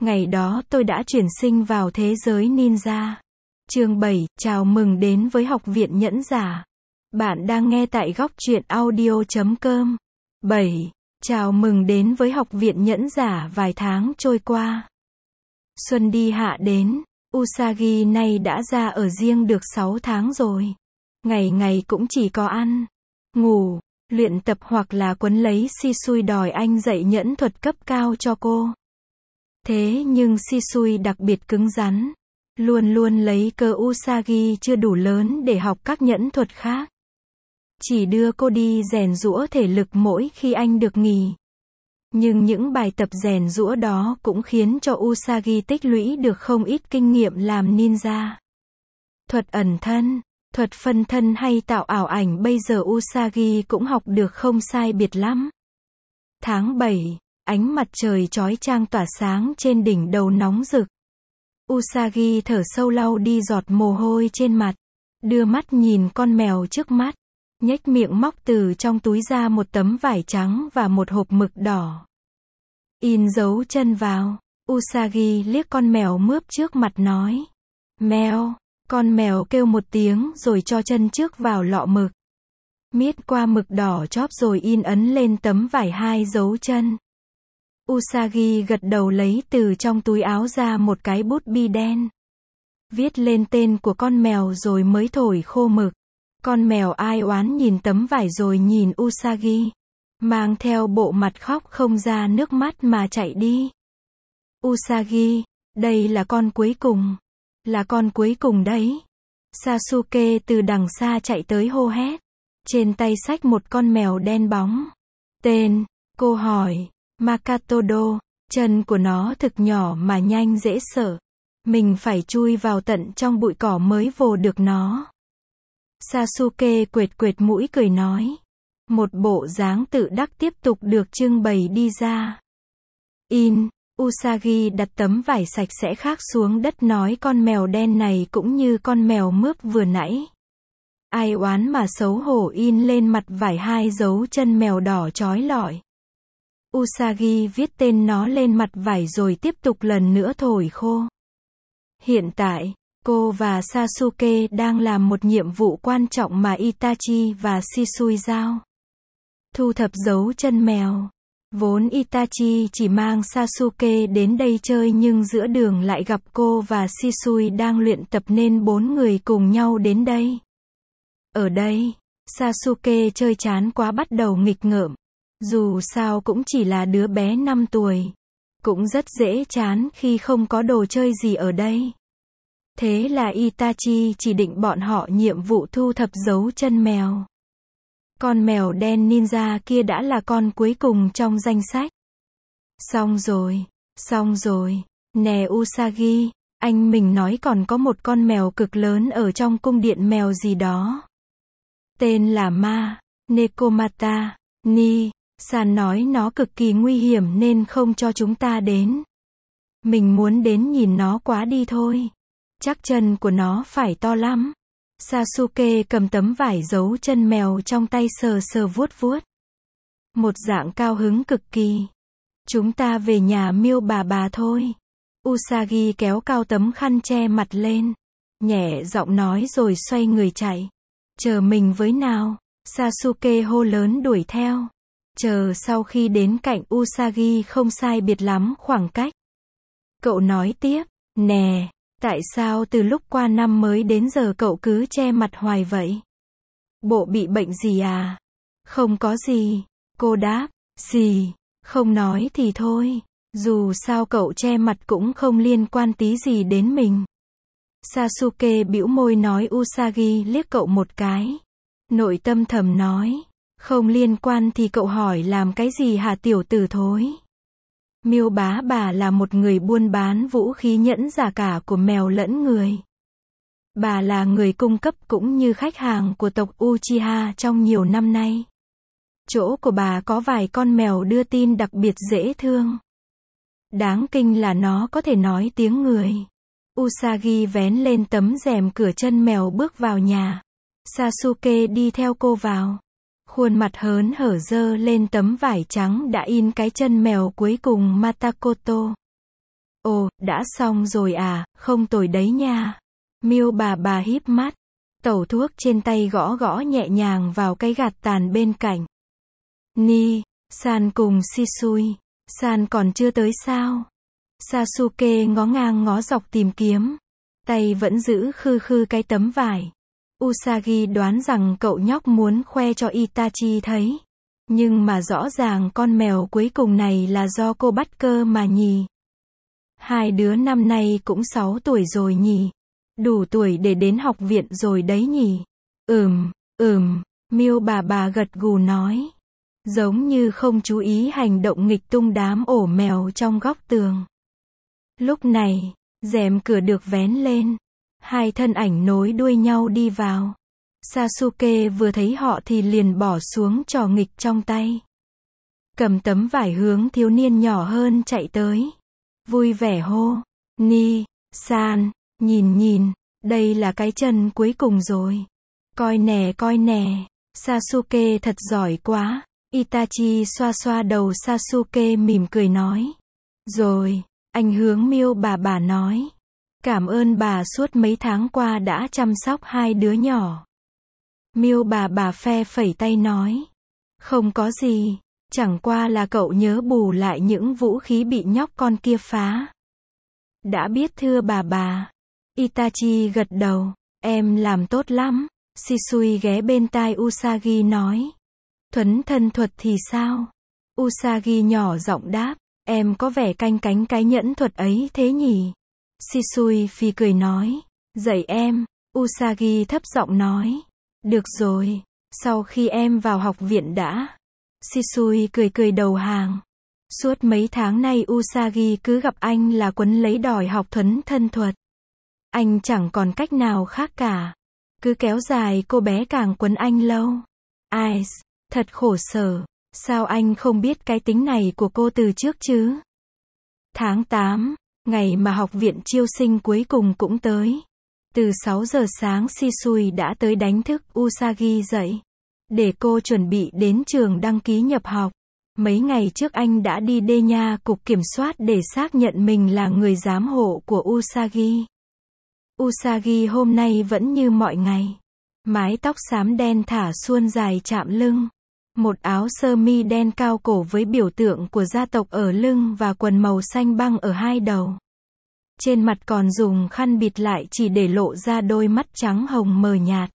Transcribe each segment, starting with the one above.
Ngày đó tôi đã chuyển sinh vào thế giới ninja. Chương 7, chào mừng đến với Học viện Nhẫn Giả. Bạn đang nghe tại góc truyện audio.com. 7. Chào mừng đến với Học viện Nhẫn Giả. Vài tháng trôi qua. Xuân đi hạ đến, Usagi nay đã ra ở riêng được 6 tháng rồi. Ngày ngày cũng chỉ có ăn, ngủ, luyện tập hoặc là quấn lấy Shisui đòi anh dạy nhẫn thuật cấp cao cho cô. Thế nhưng Shisui đặc biệt cứng rắn, luôn luôn lấy cớ Usagi chưa đủ lớn để học các nhẫn thuật khác. Chỉ đưa cô đi rèn giũa thể lực mỗi khi anh được nghỉ. Nhưng những bài tập rèn giũa đó cũng khiến cho Usagi tích lũy được không ít kinh nghiệm làm ninja. Thuật ẩn thân, thuật phân thân hay tạo ảo ảnh bây giờ Usagi cũng học được không sai biệt lắm. Tháng 7, ánh mặt trời chói chang tỏa sáng trên đỉnh đầu nóng rực. Usagi thở sâu lau đi giọt mồ hôi trên mặt, đưa mắt nhìn con mèo trước mắt, nhếch miệng móc từ trong túi ra một tấm vải trắng và một hộp mực đỏ. In dấu chân vào, Usagi liếc con mèo mướp trước mặt nói. Mèo, con mèo kêu một tiếng rồi cho chân trước vào lọ mực. Miết qua mực đỏ chóp rồi in ấn lên tấm vải 2 dấu chân. Usagi gật đầu lấy từ trong túi áo ra một cái bút bi đen. Viết lên tên của con mèo rồi mới thổi khô mực. Con mèo ai oán nhìn tấm vải rồi nhìn Usagi, mang theo bộ mặt khóc không ra nước mắt mà chạy đi. Usagi, đây là con cuối cùng. Là con cuối cùng đấy. Sasuke từ đằng xa chạy tới hô hét. Trên tay xách một con mèo đen bóng. Tên, cô hỏi. Makatodo, chân của nó thực nhỏ mà nhanh dễ sợ. Mình phải chui vào tận trong bụi cỏ mới vồ được nó. Sasuke quệt quệt mũi cười nói. Một bộ dáng tự đắc tiếp tục được trưng bày đi ra. Usagi đặt tấm vải sạch sẽ khác xuống đất nói con mèo đen này cũng như con mèo mướp vừa nãy. Ai oán mà xấu hổ in lên mặt vải 2 dấu chân mèo đỏ chói lọi. Usagi viết tên nó lên mặt vải rồi tiếp tục lần nữa thổi khô. Hiện tại, cô và Sasuke đang làm một nhiệm vụ quan trọng mà Itachi và Shisui giao. Thu thập dấu chân mèo. Vốn Itachi chỉ mang Sasuke đến đây chơi nhưng giữa đường lại gặp cô và Shisui đang luyện tập nên 4 người cùng nhau đến đây. Ở đây, Sasuke chơi chán quá bắt đầu nghịch ngợm. Dù sao cũng chỉ là đứa bé 5 tuổi. Cũng rất dễ chán khi không có đồ chơi gì ở đây. Thế là Itachi chỉ định bọn họ nhiệm vụ thu thập dấu chân mèo. Con mèo đen ninja kia đã là con cuối cùng trong danh sách. Xong rồi. Nè Usagi, anh mình nói còn có một con mèo cực lớn ở trong cung điện mèo gì đó. Tên là Ma, Nekomata, Ni. San nói nó cực kỳ nguy hiểm nên không cho chúng ta đến. Mình muốn đến nhìn nó quá đi thôi. Chắc chân của nó phải to lắm. Sasuke cầm tấm vải dấu chân mèo trong tay sờ sờ vuốt vuốt. Một dạng cao hứng cực kỳ. Chúng ta về nhà miêu bà thôi. Usagi kéo cao tấm khăn che mặt lên. Nhẹ giọng nói rồi xoay người chạy. Chờ mình với nào. Sasuke hô lớn đuổi theo. Chờ sau khi đến cạnh Usagi không sai biệt lắm khoảng cách. Cậu nói tiếp. Nè. Tại sao từ lúc qua năm mới đến giờ cậu cứ che mặt hoài vậy? Bộ bị bệnh gì à? Không có gì. Cô đáp. Gì? Không nói thì thôi. Dù sao cậu che mặt cũng không liên quan tí gì đến mình. Sasuke bĩu môi nói Usagi liếc cậu một cái. Nội tâm thầm nói. Không liên quan thì cậu hỏi làm cái gì hả tiểu tử thối? Miêu bà là một người buôn bán vũ khí nhẫn giả cả của mèo lẫn người. Bà là người cung cấp cũng như khách hàng của tộc Uchiha trong nhiều năm nay. Chỗ của bà có vài con mèo đưa tin đặc biệt dễ thương. Đáng kinh là nó có thể nói tiếng người. Usagi vén lên tấm rèm cửa chân mèo bước vào nhà. Sasuke đi theo cô vào. Khuôn mặt hớn hở dơ lên tấm vải trắng đã in cái chân mèo cuối cùng Matakoto. Ồ, Đã xong rồi à, không tồi đấy nha. Miêu bà híp mắt. Tẩu thuốc trên tay gõ gõ nhẹ nhàng vào cái gạt tàn bên cạnh. Ni, San cùng Shisui. San còn chưa tới sao? Sasuke ngó ngang ngó dọc tìm kiếm. Tay vẫn giữ khư khư cái tấm vải. Usagi đoán rằng cậu nhóc muốn khoe cho Itachi thấy. Nhưng mà rõ ràng con mèo cuối cùng này là do cô bắt cơ mà nhỉ. Hai đứa năm nay cũng 6 tuổi rồi nhỉ. Đủ tuổi để đến học viện rồi đấy nhỉ. Miêu bà gật gù nói. Giống như không chú ý hành động nghịch tung đám ổ mèo trong góc tường. Lúc này, rèm cửa được vén lên. Hai thân ảnh nối đuôi nhau đi vào. Sasuke vừa thấy họ thì liền bỏ xuống trò nghịch trong tay. Cầm tấm vải hướng thiếu niên nhỏ hơn chạy tới. Vui vẻ hô. Ni, San, nhìn, đây là cái chân cuối cùng rồi. Coi nè, Sasuke thật giỏi quá. Itachi xoa xoa đầu Sasuke mỉm cười nói. Rồi, anh hướng Miêu bà nói. Cảm ơn bà suốt mấy tháng qua đã chăm sóc hai đứa nhỏ. Miêu bà phe phẩy tay nói. Không có gì, chẳng qua là cậu nhớ bù lại những vũ khí bị nhóc con kia phá. Đã biết thưa bà. Itachi gật đầu. Em làm tốt lắm. Shisui ghé bên tai Usagi nói. Thuấn thân thuật thì sao? Usagi nhỏ giọng đáp. Em có vẻ canh cánh cái nhẫn thuật ấy thế nhỉ? Shisui phì cười nói. Dạy em. Usagi thấp giọng nói. Được rồi, sau khi em vào học viện đã. Shisui cười đầu hàng. Suốt mấy tháng nay Usagi cứ gặp anh là quấn lấy đòi học thuấn thân thuật. Anh chẳng còn cách nào khác cả. Cứ kéo dài cô bé càng quấn anh lâu. Ai, thật khổ sở. Sao anh không biết cái tính này của cô từ trước chứ? Tháng 8, ngày mà học viện chiêu sinh cuối cùng cũng tới. Từ 6 giờ sáng Shisui đã tới đánh thức Usagi dậy. Để cô chuẩn bị đến trường đăng ký nhập học. Mấy ngày trước anh đã đi đê nha cục kiểm soát để xác nhận mình là người giám hộ của Usagi. Usagi hôm nay vẫn như mọi ngày. Mái tóc xám đen thả suôn dài chạm lưng. Một áo sơ mi đen cao cổ với biểu tượng của gia tộc ở lưng và quần màu xanh băng ở hai đầu. Trên mặt còn dùng khăn bịt lại chỉ để lộ ra đôi mắt trắng hồng mờ nhạt.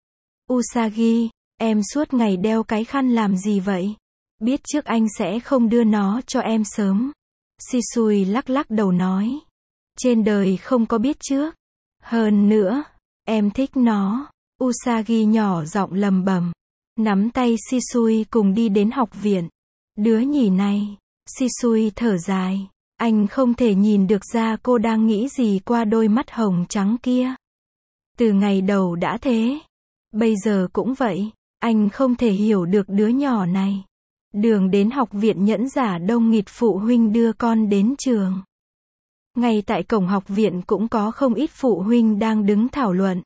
Usagi, em suốt ngày đeo cái khăn làm gì vậy? Biết trước anh sẽ không đưa nó cho em sớm. Shisui lắc đầu nói. Trên đời không có biết trước. Hơn nữa, em thích nó. Usagi nhỏ giọng lầm bầm. Nắm tay Shisui cùng đi đến học viện. Đứa nhỉ này. Shisui thở dài. Anh không thể nhìn được ra cô đang nghĩ gì qua đôi mắt hồng trắng kia. Từ ngày đầu đã thế. Bây giờ cũng vậy. Anh không thể hiểu được đứa nhỏ này. Đường đến học viện nhẫn giả đông nghịt phụ huynh đưa con đến trường. Ngay tại cổng học viện cũng có không ít phụ huynh đang đứng thảo luận.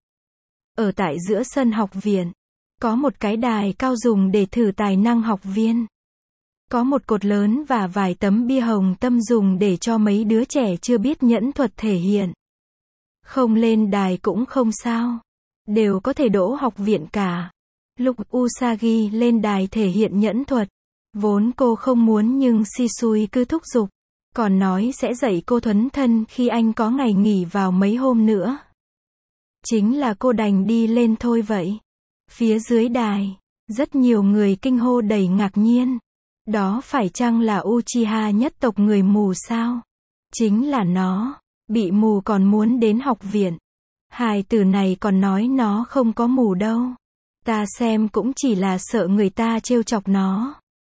Ở tại giữa sân học viện, có một cái đài cao dùng để thử tài năng học viên. Có một cột lớn và vài tấm bia hồng tâm dùng để cho mấy đứa trẻ chưa biết nhẫn thuật thể hiện. Không lên đài cũng không sao. Đều có thể đỗ học viện cả. Lúc Usagi lên đài thể hiện nhẫn thuật, vốn cô không muốn nhưng Shisui cứ thúc giục. Còn nói sẽ dạy cô thuấn thân khi anh có ngày nghỉ vào mấy hôm nữa. Chính là cô đành đi lên thôi vậy. Phía dưới đài, rất nhiều người kinh hô đầy ngạc nhiên. Đó phải chăng là Uchiha nhất tộc người mù sao? Chính là nó. Bị mù còn muốn đến học viện. Hai từ này còn nói nó không có mù đâu. Ta xem cũng chỉ là sợ người ta trêu chọc nó.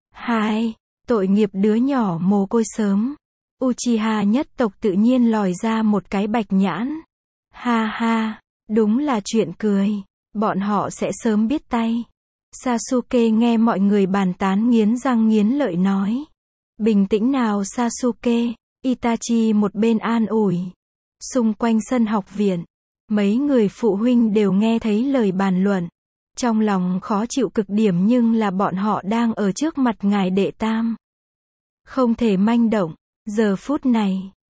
Hai, tội nghiệp đứa nhỏ mồ côi sớm. Uchiha nhất tộc tự nhiên lòi ra một cái bạch nhãn. Ha ha, đúng là chuyện cười. Bọn họ sẽ sớm biết tay. Sasuke nghe mọi người bàn tán nghiến răng nghiến lợi nói. Bình tĩnh nào Sasuke, Itachi một bên an ủi. Xung quanh sân học viện, mấy người phụ huynh đều nghe thấy lời bàn luận. Trong lòng khó chịu cực điểm nhưng là bọn họ đang ở trước mặt ngài đệ tam. Không thể manh động. Giờ phút này,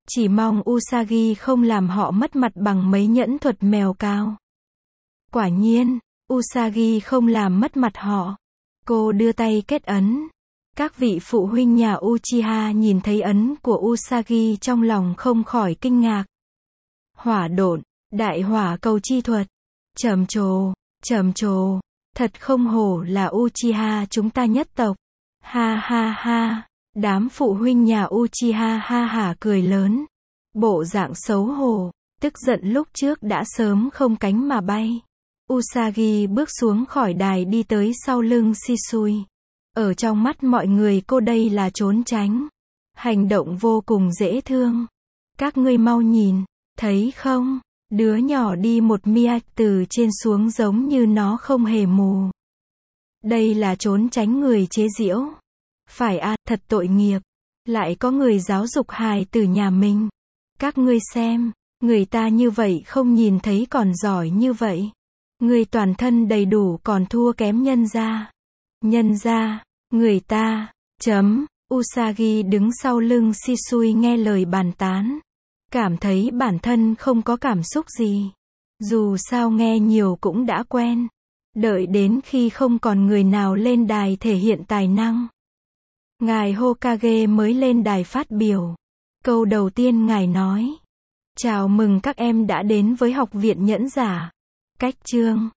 Chỉ mong Usagi không làm họ mất mặt bằng mấy nhẫn thuật mèo cao. Quả nhiên, Usagi không làm mất mặt họ. Cô đưa tay kết ấn. Các vị phụ huynh nhà Uchiha nhìn thấy ấn của Usagi trong lòng không khỏi kinh ngạc. Hỏa độn, đại hỏa cầu chi thuật. Trầm trồ, thật không hổ là Uchiha chúng ta nhất tộc. Ha ha ha, đám phụ huynh nhà Uchiha ha hả cười lớn. Bộ dạng xấu hổ, tức giận lúc trước đã sớm không cánh mà bay. Usagi bước xuống khỏi đài đi tới sau lưng Shisui. Ở trong mắt mọi người cô đây là trốn tránh. Hành động vô cùng dễ thương. Các ngươi mau nhìn, thấy không? Đứa nhỏ đi một mia từ trên xuống giống như nó không hề mù. Đây là trốn tránh người chế giễu. Phải à, thật tội nghiệp. Lại có người giáo dục hài tử nhà mình. Các ngươi xem, người ta như vậy không nhìn thấy còn giỏi như vậy. Người toàn thân đầy đủ còn thua kém nhân gia. Người ta, Usagi đứng sau lưng Shisui nghe lời bàn tán. Cảm thấy bản thân không có cảm xúc gì. Dù sao nghe nhiều cũng đã quen. Đợi đến khi không còn người nào lên đài thể hiện tài năng. Ngài Hokage mới lên đài phát biểu. Câu đầu tiên ngài nói. Chào mừng các em đã đến với Học viện Nhẫn Giả. Cách chương